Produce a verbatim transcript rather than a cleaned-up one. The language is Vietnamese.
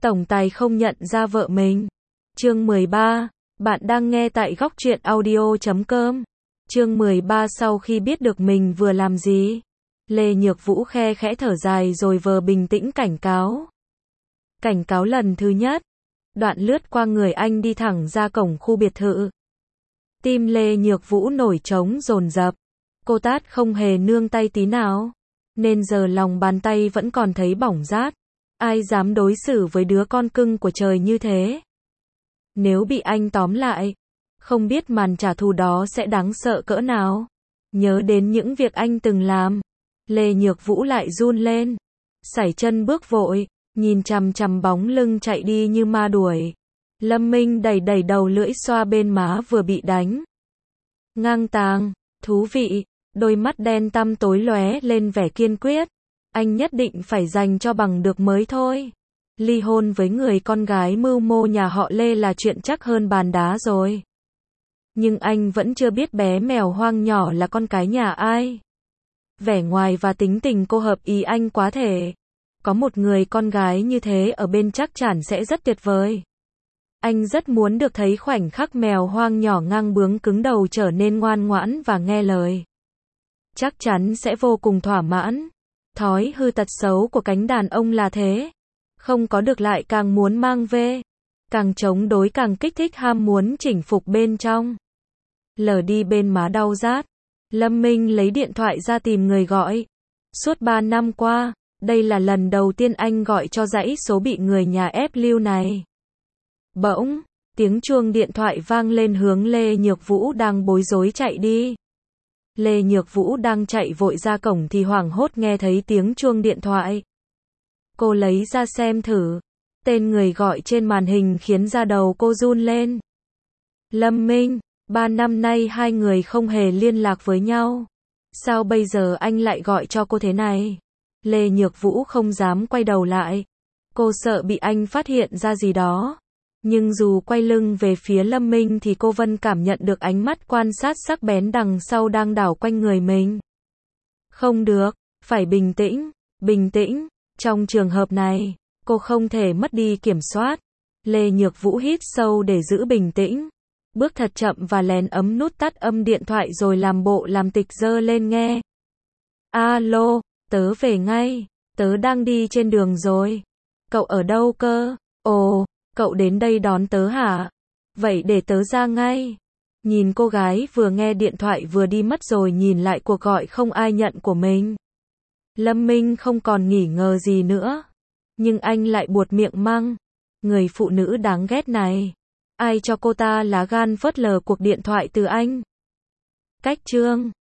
tổng tài không nhận ra vợ mình. Chương mười ba, bạn đang nghe tại góc truyện audio chấm com. Chương mười ba sau khi biết được mình vừa làm gì, Lê Nhược Vũ khe khẽ thở dài rồi vờ bình tĩnh cảnh cáo. Cảnh cáo lần thứ nhất, đoạn lướt qua người anh đi thẳng ra cổng khu biệt thự. Tim Lê Nhược Vũ nổi trống dồn dập, cô tát không hề nương tay tí nào, nên giờ lòng bàn tay vẫn còn thấy bỏng rát. Ai dám đối xử với đứa con cưng của trời như thế? Nếu bị anh tóm lại, không biết màn trả thù đó sẽ đáng sợ cỡ nào. Nhớ đến những việc anh từng làm, Lê Nhược Vũ lại run lên, sải chân bước vội, nhìn chằm chằm bóng lưng chạy đi như ma đuổi. Lâm Minh đẩy đẩy đầu lưỡi xoa bên má vừa bị đánh. Ngang tàng, thú vị, đôi mắt đen tăm tối lóe lên vẻ kiên quyết. Anh nhất định phải giành cho bằng được mới thôi. Ly hôn với người con gái mưu mô nhà họ Lê là chuyện chắc hơn bàn đá rồi. Nhưng anh vẫn chưa biết bé mèo hoang nhỏ là con cái nhà ai. Vẻ ngoài và tính tình cô hợp ý anh quá thể. Có một người con gái như thế ở bên chắc chắn sẽ rất tuyệt vời. Anh rất muốn được thấy khoảnh khắc mèo hoang nhỏ ngang bướng cứng đầu trở nên ngoan ngoãn và nghe lời. Chắc chắn sẽ vô cùng thỏa mãn. Thói hư tật xấu của cánh đàn ông là thế. Không có được lại càng muốn mang về. Càng chống đối càng kích thích ham muốn chinh phục bên trong. Lờ đi bên má đau rát, Lâm Minh lấy điện thoại ra tìm người gọi. Suốt ba năm qua, đây là lần đầu tiên anh gọi cho dãy số bị người nhà ép lưu này. Bỗng, tiếng chuông điện thoại vang lên hướng Lê Nhược Vũ đang bối rối chạy đi. Lê Nhược Vũ đang chạy vội ra cổng thì hoảng hốt nghe thấy tiếng chuông điện thoại. Cô lấy ra xem thử. Tên người gọi trên màn hình khiến da đầu cô run lên. Lâm Minh, ba năm nay hai người không hề liên lạc với nhau. Sao bây giờ anh lại gọi cho cô thế này? Lê Nhược Vũ không dám quay đầu lại. Cô sợ bị anh phát hiện ra gì đó. Nhưng dù quay lưng về phía Lâm Minh thì cô vẫn cảm nhận được ánh mắt quan sát sắc bén đằng sau đang đảo quanh người mình. Không được, phải bình tĩnh, bình tĩnh. Trong trường hợp này, cô không thể mất đi kiểm soát. Lê Nhược Vũ hít sâu để giữ bình tĩnh. Bước thật chậm và lén ấm nút tắt âm điện thoại rồi làm bộ làm tịch giơ lên nghe. Alo, tớ về ngay, tớ đang đi trên đường rồi. Cậu ở đâu cơ? Ồ, cậu đến đây đón tớ hả? Vậy để tớ ra ngay. Nhìn cô gái vừa nghe điện thoại vừa đi mất rồi nhìn lại cuộc gọi không ai nhận của mình. Lâm Minh không còn nghỉ ngờ gì nữa. Nhưng anh lại buột miệng mắng. Người phụ nữ đáng ghét này. Ai cho cô ta lá gan phớt lờ cuộc điện thoại từ anh? Cách chương